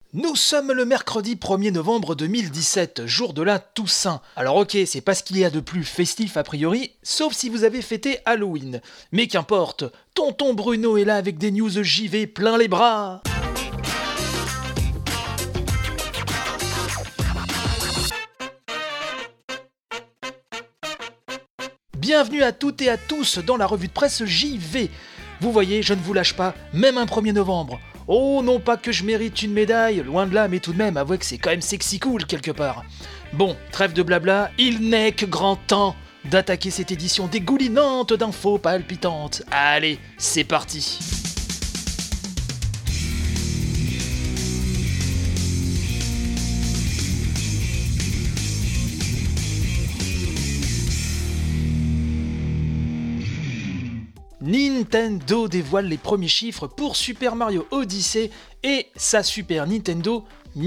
Nous sommes le mercredi 1er novembre 2017, jour de la Toussaint. Alors ok, c'est pas ce qu'il y a de plus festif a priori, sauf si vous avez fêté Halloween. Mais qu'importe, tonton Bruno est là avec des news JV plein les bras. Bienvenue à toutes et à tous dans la revue de presse JV. Vous voyez, je ne vous lâche pas, même un 1er novembre. Oh, non pas que je mérite une médaille, loin de là, mais tout de même, avouez que c'est quand même sexy cool quelque part. Bon, trêve de blabla, il n'est que grand temps d'attaquer cette édition dégoulinante d'infos palpitantes. Allez, c'est parti. Nintendo dévoile les premiers chiffres pour Super Mario Odyssey et sa Super Nintendo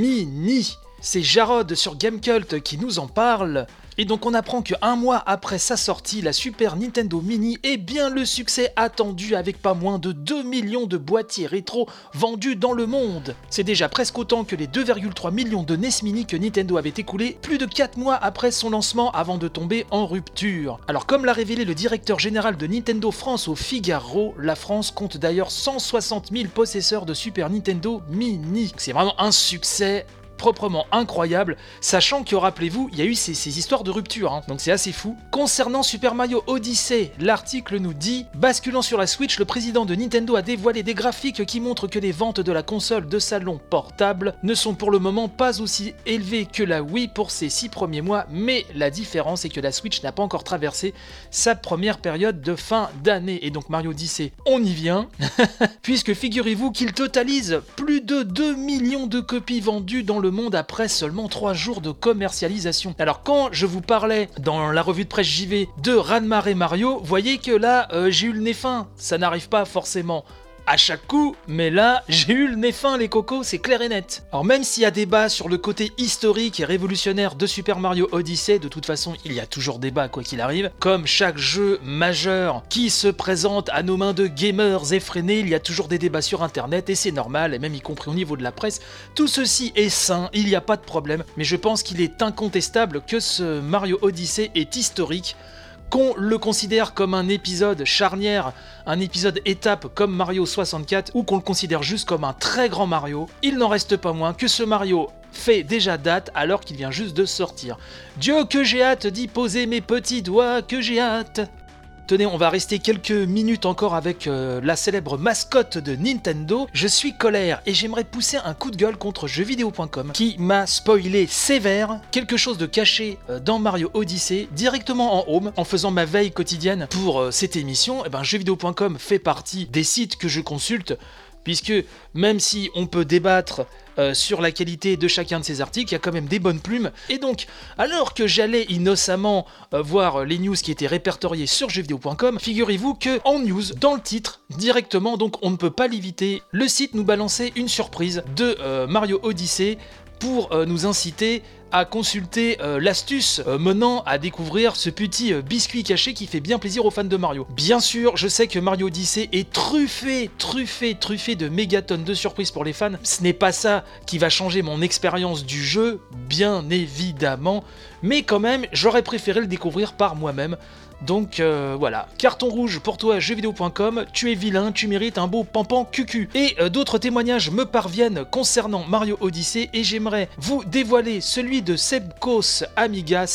Mini. C'est Jarod sur Gamecult qui nous en parle. Et donc on apprend qu'un mois après sa sortie, la Super Nintendo Mini est bien le succès attendu avec pas moins de 2 millions de boîtiers rétro vendus dans le monde. C'est déjà presque autant que les 2,3 millions de NES Mini que Nintendo avait écoulés plus de 4 mois après son lancement avant de tomber en rupture. Alors comme l'a révélé le directeur général de Nintendo France au Figaro, la France compte d'ailleurs 160 000 possesseurs de Super Nintendo Mini. C'est vraiment un succès proprement incroyable, sachant que, rappelez-vous, il y a eu ces histoires de rupture, donc c'est assez fou. Concernant Super Mario Odyssey, l'article nous dit « Basculant sur la Switch, le président de Nintendo a dévoilé des graphiques qui montrent que les ventes de la console de salon portable ne sont pour le moment pas aussi élevées que la Wii pour ses 6 premiers mois, mais la différence est que la Switch n'a pas encore traversé sa première période de fin d'année. » Et donc Mario Odyssey, on y vient, puisque figurez-vous qu'il totalise plus de 2 millions de copies vendues dans le monde après seulement 3 jours de commercialisation. Alors quand je vous parlais dans la revue de presse JV de Ranma et Mario, voyez que là j'ai eu le nez fin, ça n'arrive pas forcément à chaque coup, mais là, j'ai eu le nez fin les cocos, c'est clair et net. Alors même s'il y a débat sur le côté historique et révolutionnaire de Super Mario Odyssey, de toute façon, il y a toujours débat quoi qu'il arrive. Comme chaque jeu majeur qui se présente à nos mains de gamers effrénés, il y a toujours des débats sur internet et c'est normal, et même y compris au niveau de la presse. Tout ceci est sain, il n'y a pas de problème, mais je pense qu'il est incontestable que ce Mario Odyssey est historique, qu'on le considère comme un épisode charnière, un épisode étape comme Mario 64, ou qu'on le considère juste comme un très grand Mario, il n'en reste pas moins que ce Mario fait déjà date alors qu'il vient juste de sortir. Dieu que j'ai hâte d'y poser mes petits doigts, que j'ai hâte. Tenez, on va rester quelques minutes encore avec la célèbre mascotte de Nintendo. Je suis colère et j'aimerais pousser un coup de gueule contre jeuxvideo.com qui m'a spoilé sévère quelque chose de caché dans Mario Odyssey directement en home en faisant ma veille quotidienne pour cette émission. Et ben jeuxvideo.com fait partie des sites que je consulte puisque même si on peut débattre sur la qualité de chacun de ces articles, il y a quand même des bonnes plumes. Et donc, alors que j'allais innocemment voir les news qui étaient répertoriées sur jeuxvideo.com, figurez-vous que en news, dans le titre, directement, donc on ne peut pas l'éviter, le site nous balançait une surprise de Mario Odyssey pour nous inciter à consulter l'astuce menant à découvrir ce petit biscuit caché qui fait bien plaisir aux fans de Mario. Bien sûr, je sais que Mario Odyssey est truffé de mégatonnes de surprises pour les fans. Ce n'est pas ça qui va changer mon expérience du jeu, bien évidemment, mais quand même, j'aurais préféré le découvrir par moi-même. Donc voilà, carton rouge pour toi jeuxvideo.com, tu es vilain, tu mérites un beau pampan cucu. Et d'autres témoignages me parviennent concernant Mario Odyssey et j'aimerais vous dévoiler celui de Sebkos Amiga,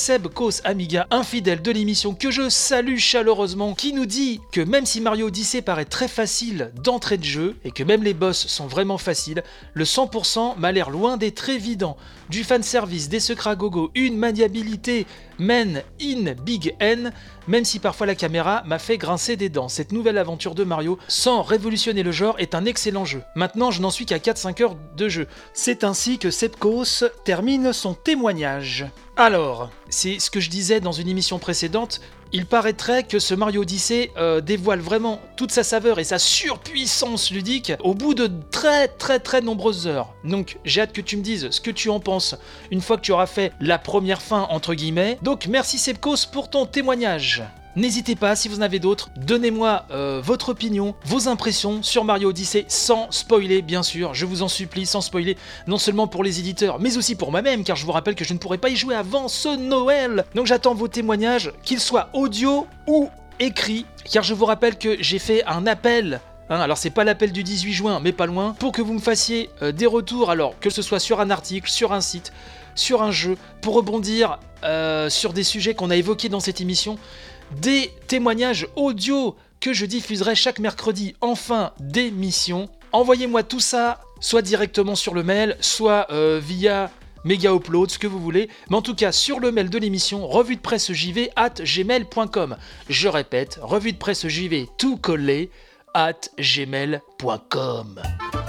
infidèle de l'émission que je salue chaleureusement, qui nous dit que même si Mario Odyssey paraît très facile d'entrée de jeu et que même les boss sont vraiment faciles, le 100% m'a l'air loin d'être évident. Du fanservice, des secrets à gogo, une maniabilité Men in Big N, même si parfois la caméra m'a fait grincer des dents. Cette nouvelle aventure de Mario, sans révolutionner le genre, est un excellent jeu. Maintenant, je n'en suis qu'à 4-5 heures de jeu. C'est ainsi que Sebkos termine son témoignage. Alors, c'est ce que je disais dans une émission précédente, il paraîtrait que ce Mario Odyssey dévoile vraiment toute sa saveur et sa surpuissance ludique au bout de très nombreuses heures. Donc j'ai hâte que tu me dises ce que tu en penses une fois que tu auras fait la première fin entre guillemets. Donc merci Sebkos pour ton témoignage. N'hésitez pas, si vous en avez d'autres, donnez-moi votre opinion, vos impressions sur Mario Odyssey, sans spoiler bien sûr, je vous en supplie, sans spoiler, non seulement pour les éditeurs, mais aussi pour moi-même, car je vous rappelle que je ne pourrai pas y jouer avant ce Noël. Donc j'attends vos témoignages, qu'ils soient audio ou écrits, car je vous rappelle que j'ai fait un appel. Alors c'est pas l'appel du 18 juin, mais pas loin, pour que vous me fassiez des retours, alors que ce soit sur un article, sur un site, sur un jeu, pour rebondir sur des sujets qu'on a évoqués dans cette émission, des témoignages audio que je diffuserai chaque mercredi en fin d'émission. Envoyez-moi tout ça, soit directement sur le mail, soit via Mega Upload, ce que vous voulez, mais en tout cas sur le mail de l'émission, revue de presse jv@gmail.com. Je répète, revue de presse jv tout collé @gmail.com.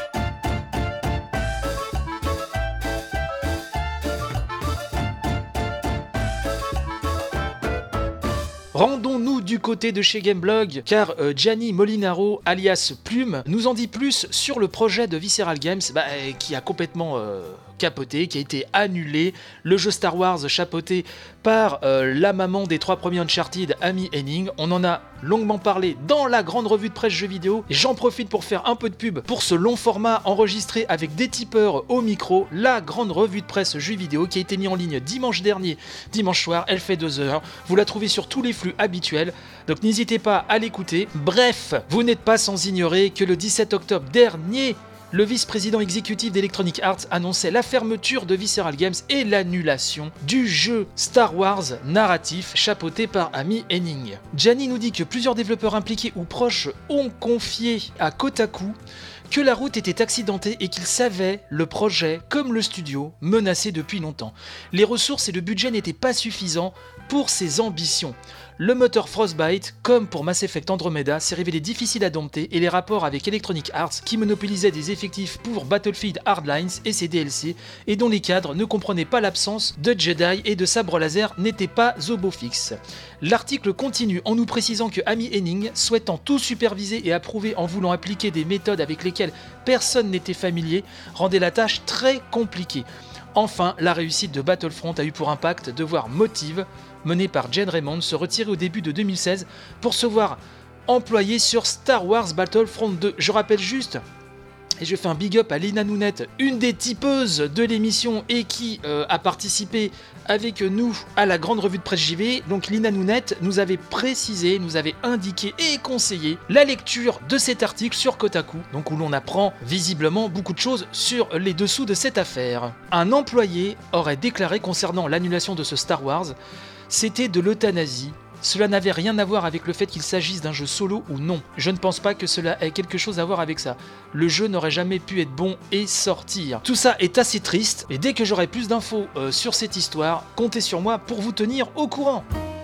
Rendons-nous du côté de chez Gameblog, car Gianni Molinaro, alias Plume, nous en dit plus sur le projet de Visceral Games, qui a complètement capoté, qui a été annulé. Le jeu Star Wars chapeauté par la maman des 3 premiers Uncharted, Amy Hennig. On en a longuement parlé dans la grande revue de presse jeux vidéo. Et j'en profite pour faire un peu de pub pour ce long format enregistré avec des tipeurs au micro, la grande revue de presse jeux vidéo qui a été mise en ligne dimanche dernier, dimanche soir. Elle fait 2 heures. Vous la trouvez sur tous les flux habituels, donc n'hésitez pas à l'écouter. Bref, vous n'êtes pas sans ignorer que le 17 octobre dernier, le vice-président exécutif d'Electronic Arts annonçait la fermeture de Visceral Games et l'annulation du jeu Star Wars narratif chapeauté par Amy Hennig. Gianni nous dit que plusieurs développeurs impliqués ou proches ont confié à Kotaku que la route était accidentée et qu'ils savaient le projet, comme le studio, menacé depuis longtemps. Les ressources et le budget n'étaient pas suffisants pour ses ambitions. Le moteur Frostbite, comme pour Mass Effect Andromeda, s'est révélé difficile à dompter et les rapports avec Electronic Arts, qui monopolisaient des effectifs pour Battlefield Hardlines et ses DLC, et dont les cadres ne comprenaient pas l'absence de Jedi et de sabres laser, n'étaient pas au beau fixe. L'article continue en nous précisant que Amy Hennig, souhaitant tout superviser et approuver en voulant appliquer des méthodes avec lesquelles personne n'était familier, rendait la tâche très compliquée. Enfin, la réussite de Battlefront a eu pour impact de voir Motive, mené par Jane Raymond, se retirer au début de 2016 pour se voir employé sur Star Wars Battlefront 2. Je rappelle juste, et je fais un big up à Lina Nounette, une des tipeuses de l'émission et qui a participé avec nous à la grande revue de presse JV. Donc Lina Nounette nous avait précisé, nous avait indiqué et conseillé la lecture de cet article sur Kotaku, donc où l'on apprend visiblement beaucoup de choses sur les dessous de cette affaire. Un employé aurait déclaré concernant l'annulation de ce Star Wars: c'était de l'euthanasie. Cela n'avait rien à voir avec le fait qu'il s'agisse d'un jeu solo ou non. Je ne pense pas que cela ait quelque chose à voir avec ça. Le jeu n'aurait jamais pu être bon et sortir. Tout ça est assez triste, et dès que j'aurai plus d'infos sur cette histoire, comptez sur moi pour vous tenir au courant.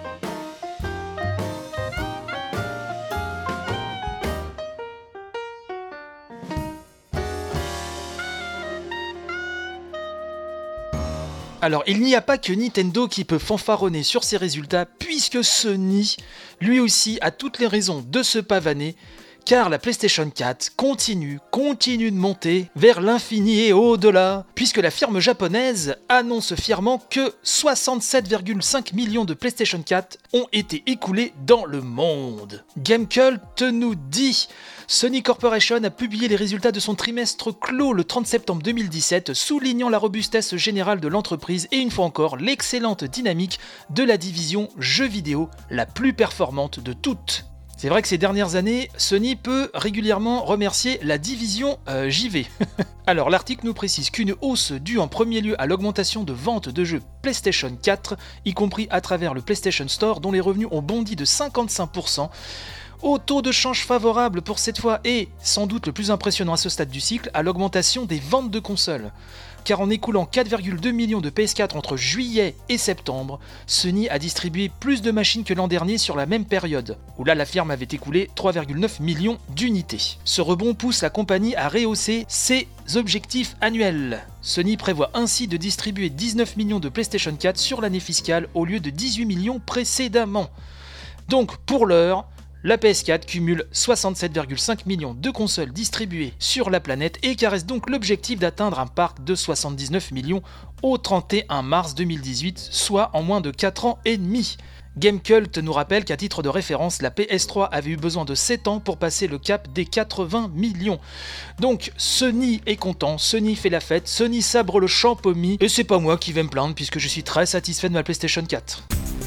Alors, il n'y a pas que Nintendo qui peut fanfaronner sur ses résultats, puisque Sony, lui aussi, a toutes les raisons de se pavaner, car la PlayStation 4 continue de monter vers l'infini et au-delà, puisque la firme japonaise annonce fièrement que 67,5 millions de PlayStation 4 ont été écoulés dans le monde. Gamecult nous dit: Sony Corporation a publié les résultats de son trimestre clos le 30 septembre 2017, soulignant la robustesse générale de l'entreprise et une fois encore l'excellente dynamique de la division jeux vidéo, la plus performante de toutes. C'est vrai que ces dernières années, Sony peut régulièrement remercier la division JV. Alors l'article nous précise qu'une hausse due en premier lieu à l'augmentation de ventes de jeux PlayStation 4, y compris à travers le PlayStation Store, dont les revenus ont bondi de 55%, au taux de change favorable pour cette fois et, sans doute le plus impressionnant à ce stade du cycle, à l'augmentation des ventes de consoles. Car en écoulant 4,2 millions de PS4 entre juillet et septembre, Sony a distribué plus de machines que l'an dernier sur la même période, où là la firme avait écoulé 3,9 millions d'unités. Ce rebond pousse la compagnie à rehausser ses objectifs annuels. Sony prévoit ainsi de distribuer 19 millions de PlayStation 4 sur l'année fiscale au lieu de 18 millions précédemment. Donc pour l'heure, la PS4 cumule 67,5 millions de consoles distribuées sur la planète et caresse donc l'objectif d'atteindre un parc de 79 millions au 31 mars 2018, soit en moins de 4 ans et demi. Gamecult nous rappelle qu'à titre de référence, la PS3 avait eu besoin de 7 ans pour passer le cap des 80 millions. Donc Sony est content, Sony fait la fête, Sony sabre le champomis, et c'est pas moi qui vais me plaindre puisque je suis très satisfait de ma PlayStation 4.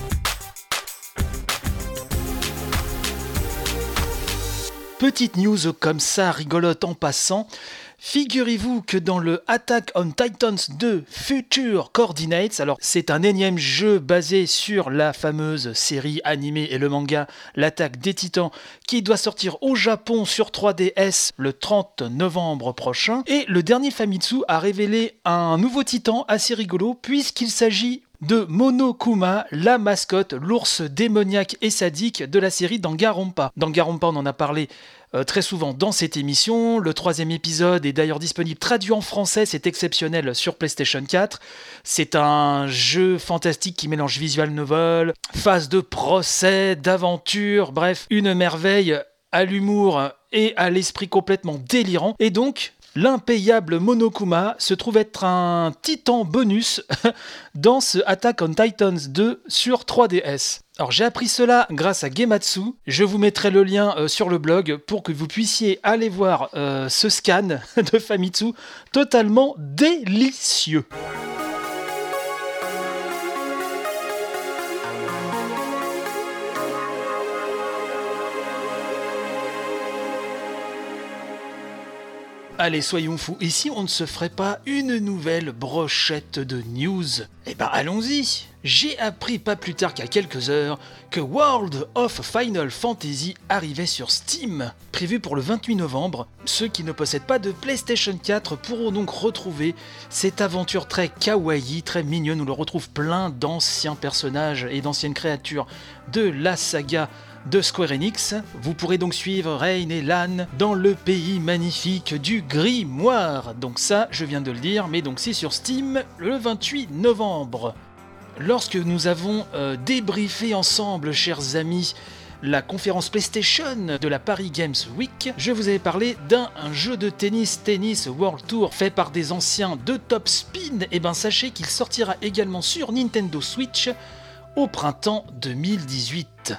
Petite news comme ça, rigolote en passant. Figurez-vous que dans le Attack on Titans 2 Future Coordinates, alors c'est un énième jeu basé sur la fameuse série animée et le manga L'Attaque des Titans qui doit sortir au Japon sur 3DS le 30 novembre prochain. Et le dernier Famitsu a révélé un nouveau titan assez rigolo puisqu'il s'agit de Monokuma, la mascotte, l'ours démoniaque et sadique de la série Danganronpa. Danganronpa, on en a parlé très souvent dans cette émission. Le 3e épisode est d'ailleurs disponible traduit en français, c'est exceptionnel sur PlayStation 4. C'est un jeu fantastique qui mélange visual novel, phase de procès, d'aventure, bref, une merveille à l'humour et à l'esprit complètement délirant. Et donc, l'impayable Monokuma se trouve être un titan bonus dans ce Attack on Titans 2 sur 3DS. Alors j'ai appris cela grâce à Gematsu, je vous mettrai le lien sur le blog pour que vous puissiez aller voir ce scan de Famitsu totalement délicieux. Allez, soyons fous, ici on ne se ferait pas une nouvelle brochette de news? Eh ben allons-y. J'ai appris pas plus tard qu'à quelques heures que World of Final Fantasy arrivait sur Steam. Prévu pour le 28 novembre, ceux qui ne possèdent pas de PlayStation 4 pourront donc retrouver cette aventure très kawaii, très mignonne, où l'on retrouve plein d'anciens personnages et d'anciennes créatures de la saga de Square Enix. Vous pourrez donc suivre Rain et Lan dans le pays magnifique du Grimoire. Donc ça, je viens de le dire, mais donc c'est sur Steam le 28 novembre. Lorsque nous avons débriefé ensemble, chers amis, la conférence PlayStation de la Paris Games Week, je vous avais parlé d'un jeu de tennis World Tour fait par des anciens de Top Spin. Et ben sachez qu'il sortira également sur Nintendo Switch au printemps 2018.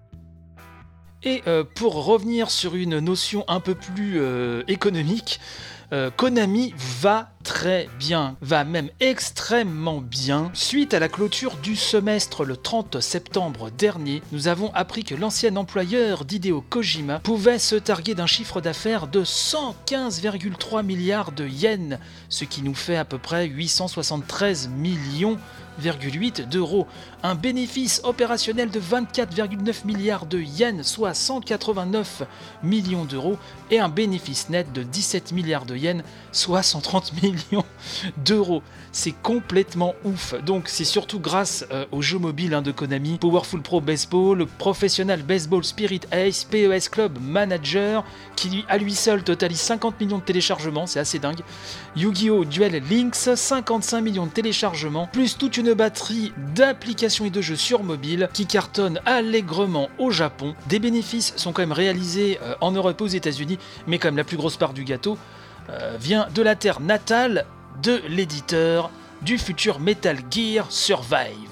Et pour revenir sur une notion un peu plus économique, Konami va très bien, va même extrêmement bien. Suite à la clôture du semestre le 30 septembre dernier, nous avons appris que l'ancien employeur d'Hideo Kojima pouvait se targuer d'un chiffre d'affaires de 115,3 milliards de yens, ce qui nous fait à peu près 873 millions d'euros, un bénéfice opérationnel de 24,9 milliards de yens, soit 189 millions d'euros, et un bénéfice net de 17 milliards de yens, soit 130 millions d'euros. C'est complètement ouf. Donc c'est surtout grâce aux jeux mobiles de Konami, Powerful Pro Baseball, Professional Baseball Spirit Ace, PES Club Manager, qui à lui seul totalise 50 millions de téléchargements, c'est assez dingue. Yu-Gi-Oh! Duel Links, 55 millions de téléchargements, plus toute une batterie d'applications et de jeux sur mobile qui cartonnent allègrement au Japon. Des bénéfices sont quand même réalisés en Europe et aux États-Unis, mais quand même la plus grosse part du gâteau vient de la terre natale de l'éditeur du futur Metal Gear Survive.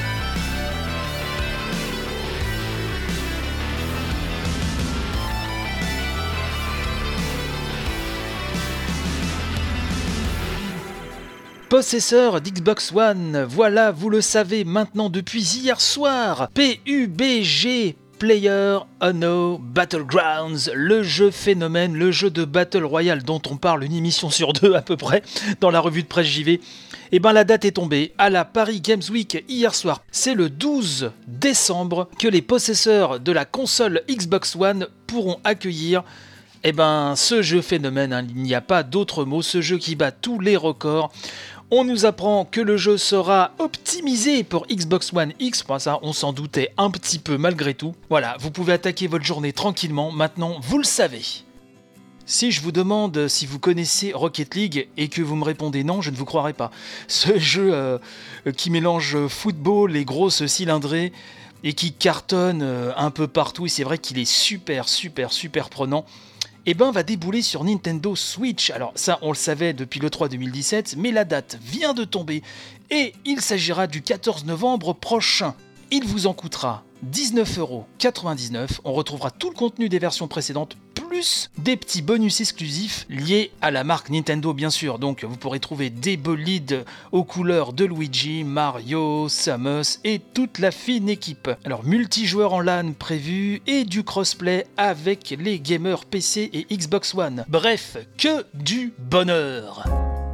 Possesseur d'Xbox One, voilà, vous le savez maintenant depuis hier soir, PUBG, PlayerUnknown's Battlegrounds, le jeu phénomène, le jeu de Battle Royale dont on parle une émission sur deux à peu près dans la revue de presse JV. Et ben la date est tombée à la Paris Games Week hier soir. C'est le 12 décembre que les possesseurs de la console Xbox One pourront accueillir ce jeu phénomène, il n'y a pas d'autre mot, ce jeu qui bat tous les records. On nous apprend que le jeu sera optimisé pour Xbox One X, ça on s'en doutait un petit peu malgré tout. Voilà, vous pouvez attaquer votre journée tranquillement, maintenant vous le savez. Si je vous demande si vous connaissez Rocket League et que vous me répondez non, je ne vous croirai pas. Ce jeu qui mélange football et grosses cylindrées et qui cartonne un peu partout, et c'est vrai qu'il est super prenant, va débouler sur Nintendo Switch. Alors ça, on le savait depuis l'E3 2017, mais la date vient de tomber et il s'agira du 14 novembre prochain. Il vous en coûtera 19,99€. On retrouvera tout le contenu des versions précédentes, plus des petits bonus exclusifs liés à la marque Nintendo bien sûr. Donc vous pourrez trouver des bolides aux couleurs de Luigi, Mario, Samus et toute la fine équipe. Alors multijoueur en LAN prévu et du crossplay avec les gamers PC et Xbox One. Bref, que du bonheur.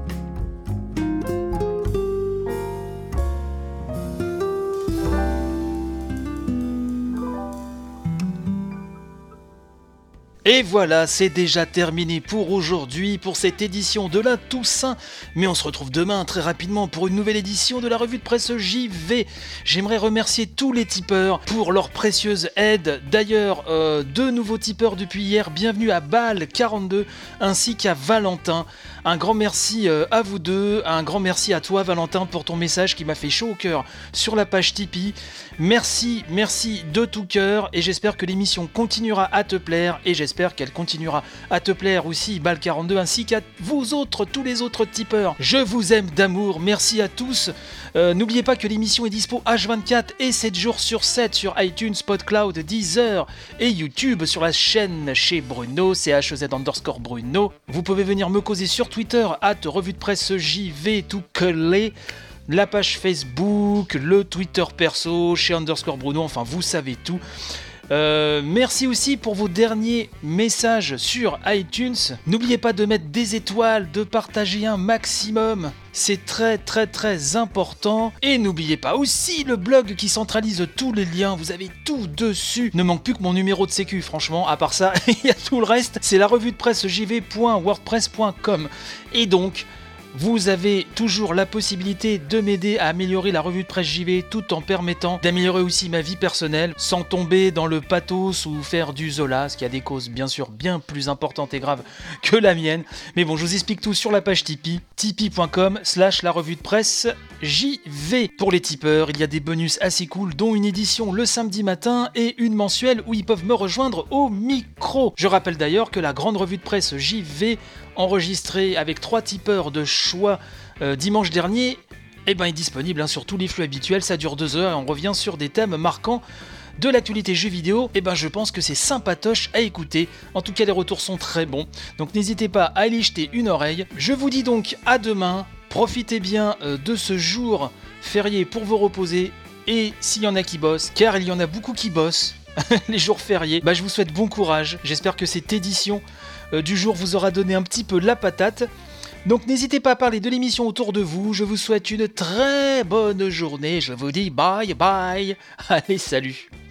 Et voilà, c'est déjà terminé pour aujourd'hui, pour cette édition de la Toussaint. Mais on se retrouve demain très rapidement pour une nouvelle édition de la revue de presse JV. J'aimerais remercier tous les tipeurs pour leur précieuse aide. D'ailleurs, 2 nouveaux tipeurs depuis hier. Bienvenue à Bal42 ainsi qu'à Valentin. Un grand merci à vous deux, un grand merci à toi Valentin pour ton message qui m'a fait chaud au cœur sur la page Tipeee. Merci de tout cœur et j'espère que l'émission continuera à te plaire et j'espère qu'elle continuera à te plaire aussi Bal42 ainsi qu'à vous autres, tous les autres tipeurs. Je vous aime d'amour, merci à tous. N'oubliez pas que l'émission est dispo H24 et 7 jours sur 7 sur iTunes, PodCloud, Deezer et YouTube sur la chaîne chez Bruno, CHZ_Bruno. Vous pouvez venir me causer sur Twitter, @revue de presse JV tout collé, la page Facebook, le Twitter perso, chez _Bruno, enfin vous savez tout. Merci aussi pour vos derniers messages sur iTunes. N'oubliez pas de mettre des étoiles, de partager un maximum. C'est très important. Et n'oubliez pas aussi le blog qui centralise tous les liens. Vous avez tout dessus. Ne manque plus que mon numéro de sécu, franchement. À part ça, il y a tout le reste. C'est la revue de presse jv.wordpress.com. Et donc, vous avez toujours la possibilité de m'aider à améliorer la revue de presse JV tout en permettant d'améliorer aussi ma vie personnelle sans tomber dans le pathos ou faire du Zola, ce qui a des causes bien sûr bien plus importantes et graves que la mienne. Mais bon, je vous explique tout sur la page Tipeee, tipeee.com/la revue de presse JV. Pour les tipeurs, il y a des bonus assez cool, dont une édition le samedi matin et une mensuelle où ils peuvent me rejoindre au micro. Je rappelle d'ailleurs que la grande revue de presse JV enregistré avec 3 tipeurs de choix dimanche dernier, est disponible sur tous les flux habituels, ça dure 2 heures et on revient sur des thèmes marquants de l'actualité jeux vidéo. Je pense que c'est sympatoche à écouter, en tout cas les retours sont très bons, donc n'hésitez pas à aller jeter une oreille. Je vous dis donc à demain, profitez bien de ce jour férié pour vous reposer, et s'il y en a qui bossent, car il y en a beaucoup qui bossent, les jours fériés, je vous souhaite bon courage, j'espère que cette édition du jour vous aura donné un petit peu la patate. Donc n'hésitez pas à parler de l'émission autour de vous, je vous souhaite une très bonne journée, je vous dis bye bye, allez salut.